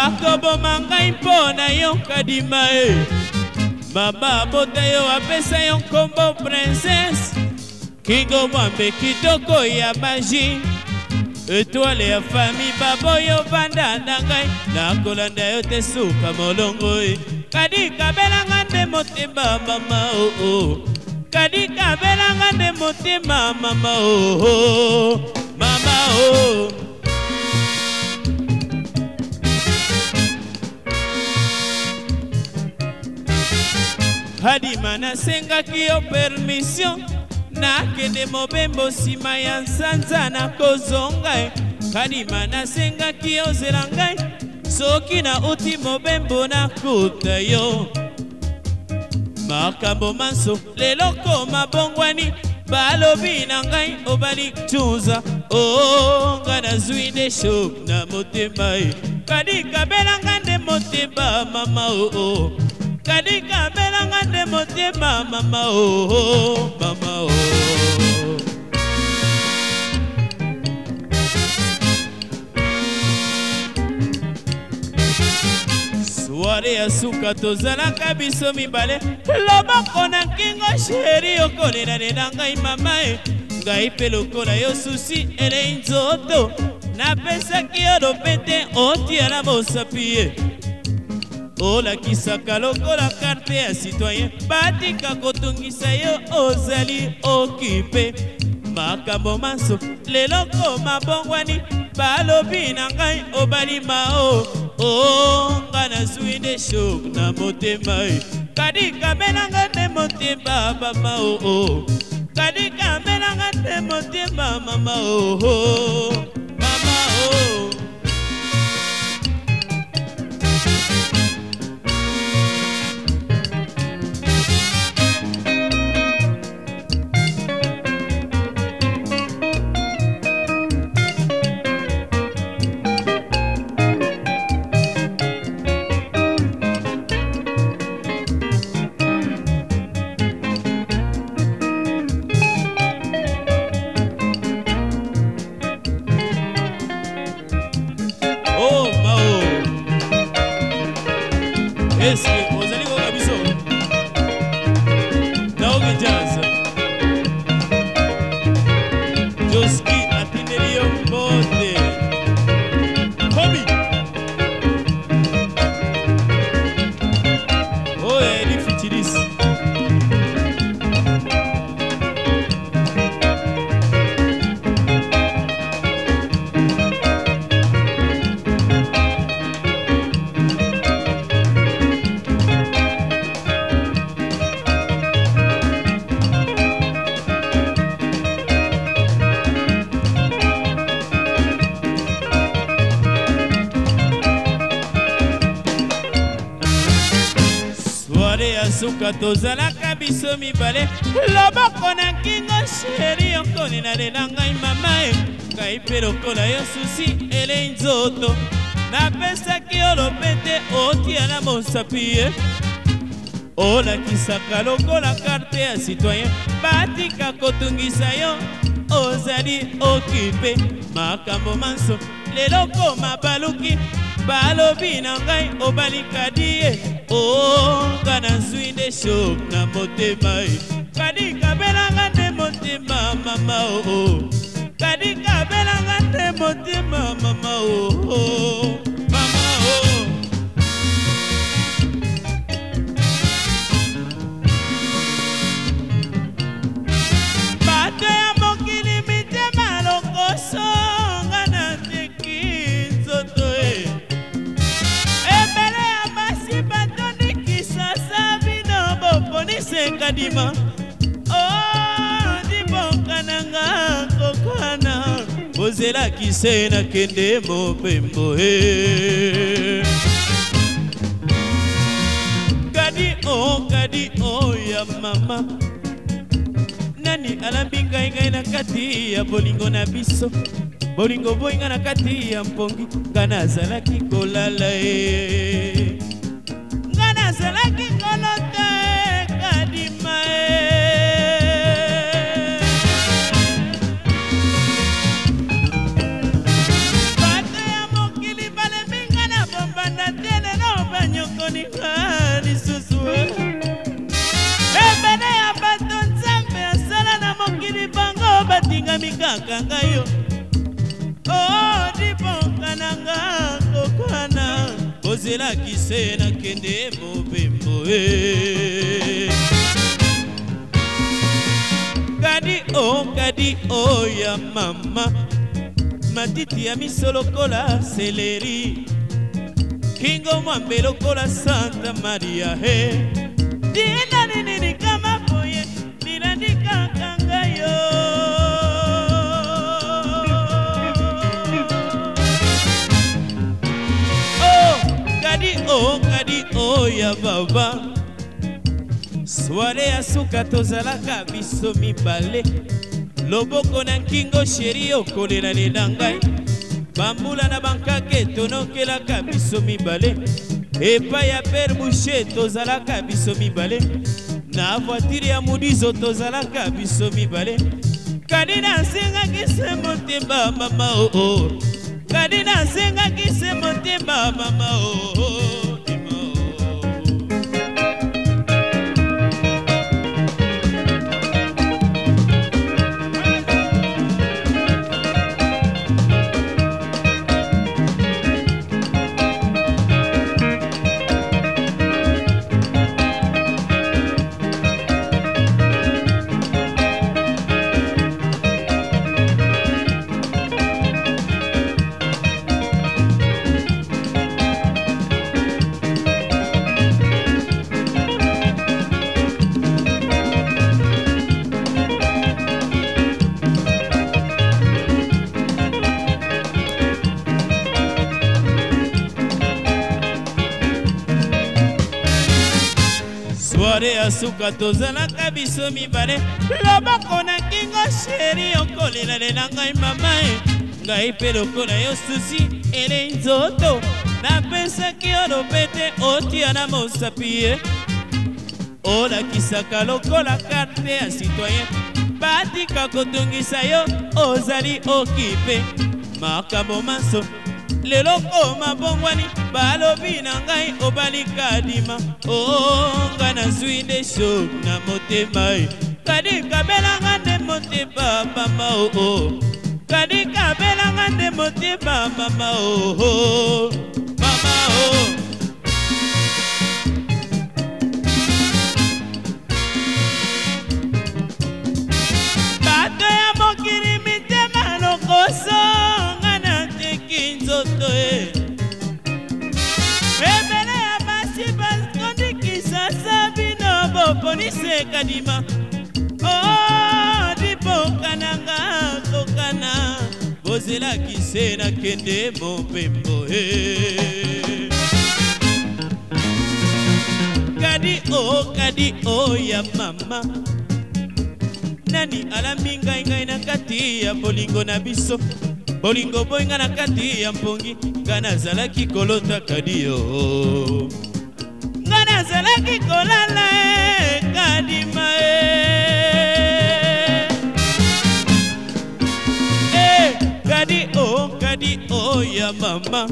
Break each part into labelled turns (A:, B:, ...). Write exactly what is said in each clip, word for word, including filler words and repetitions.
A: bakoboma ngai mpo na yo kadima e. Mama bota yo apesa yo nkombo princesse, kingo mwambe kitoko ya magie, étoile ya famille baboyo vanda na ngai, nakolanda yo te suka molongo e. Kadi kabelanga nde motema mama oh oh, kadi kabelanga nde motema mama oh oh, mama oh. Kadima nasengaki yo permission, nakende mobembo sima ya nsanza na kozonga e. Kadima nasengaki yo zela ngai, soki na uti mobembo nakuta yo. Makambo manso lelo koma bongwani, balobi na ngai obali tuza oh, nga nazwi nde shok na motema e. Kadi kabelanga nde motema mama oh oh, kadi kabelanga nde motema mama oh oh, mama oh. Soare ya suka tozalaka biso mibale, loboko na kingo sheri okolela lela ngai mama e. Ngai pe lokola yo susi elei nzoto, napesaki yo lopete otiala mosapi e. Olakisaka lokola karte ya citoyen, batika kotungisa yo ozali okipe. Makambo maso lelo koma bongwani, balobi na ngai obali mao oh, nga nazwi nde shok na motema e. Kadi kabelanga nde motema mama oh oh, kadi kabelanga nde motema mama oh oh, mama oh. Est-ce que vous allez voir la biseau? Naomi Jazz Joski Atinelio Mode Kobi Oh, elle est futuriste. Suka tozalaka biso mibale, loboko na kingo sheri okolela lela ngai mama e. Ngai pe lokola yo susi elei nzoto, napesaki yo lopete otiala mosapi e. Olakisaka lokola karte ya citoyen, batika kotungisa yo ozali okipe. Makambo manso lelo koma baluki, balobi na ngai obali kadi e. Oh, nga nazwi nde shok na motema e. Kadi kabelanga nde motema mama oh oh, kadi kabelanga nde motema mama oh oh, mama oh. Bato ya mokili mitema lokoso, nga nateki nzoto e. Kadima oh, dibonkananga kokwana, bozela kise na kende mopembo he. Kadi oh, kadi oh ya mama, nani alambi ngai ngai na kati ya bolingo na biso, bolingo boinga na kati ya mpongi, ngana zalaki kolala e, ngana zalaki kolota e, kadima e. Bate ya mokili bale minga na bombanda nalami kaka ngai yo. Oh diponga nanga kokwana bozelaki se nakende mobembo e. Kadi o kadi o ya mama matiti ya miso lokola seleri kingo mwambe lokola Santa Maria he. Dina nini kama boye nilandika kanga yo. Oh kadi o kadi o ya baba soare ya suka tozalaka biso mibale loboko na kingo sheri okolela lela ngai bambula na bankake tonokelaka biso mibale epai ya pere boucher tozalaka biso mibale na voiture ya mudizo tozalaka biso mibale kadi nasengaki se motema mama o oh, oh. Kadi nasengaki se motema mama o oh, oh. Soare asuka tozalaka biso mibale loboko na kingo sheri okolela lela ngai mama e. Ngai pe lokola yo susi ele nzoto napesaki yo lopete otia na mosapi e. Olakisaka lokola karte ya citoyen batika kotungisa yo ozali okipe makambo maso lelo koma bongwani balobi na ngai obali kadima. Oh nga nazwi nde shok na motema e. Kadi kabelanga nde motema mama o oh, oh. Kadi kabelanga nde motema mama o oh, oh. Mama o oh. Bato ya mokiri mitema lokoso nga nateki nzoto e. Ebele ya basi baskondikisa sabino boponise kadima. Oh dipoka nanga kokana bozelaki se nakende mobembo e. Kadi o kadi o ya mama nani alambi ngai ngai na kati ya bolingo na biso bolingo boinga na kati ya mpongi nga nazalaki kolota kadi yo nga nazalaki kolala e kadima e. E kadi o kadi o ya mama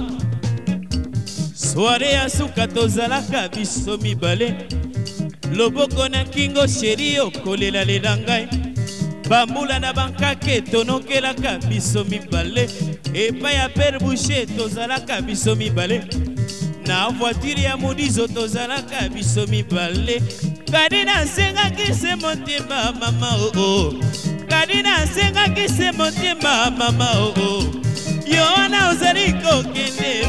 A: soare ya suka tozalaka biso mibale loboko na kingo sheri okolela lela ngai bambula na bankake tonokelaka biso mibale epai ya pere boucher tozalaka biso mibale na voiture ya mudizo tozalaka biso mibale. Kadi nasengaki se motema mama o oh, oh. Kadi nasengaki se motema mama o oh, oh. Yo wana ozali kokende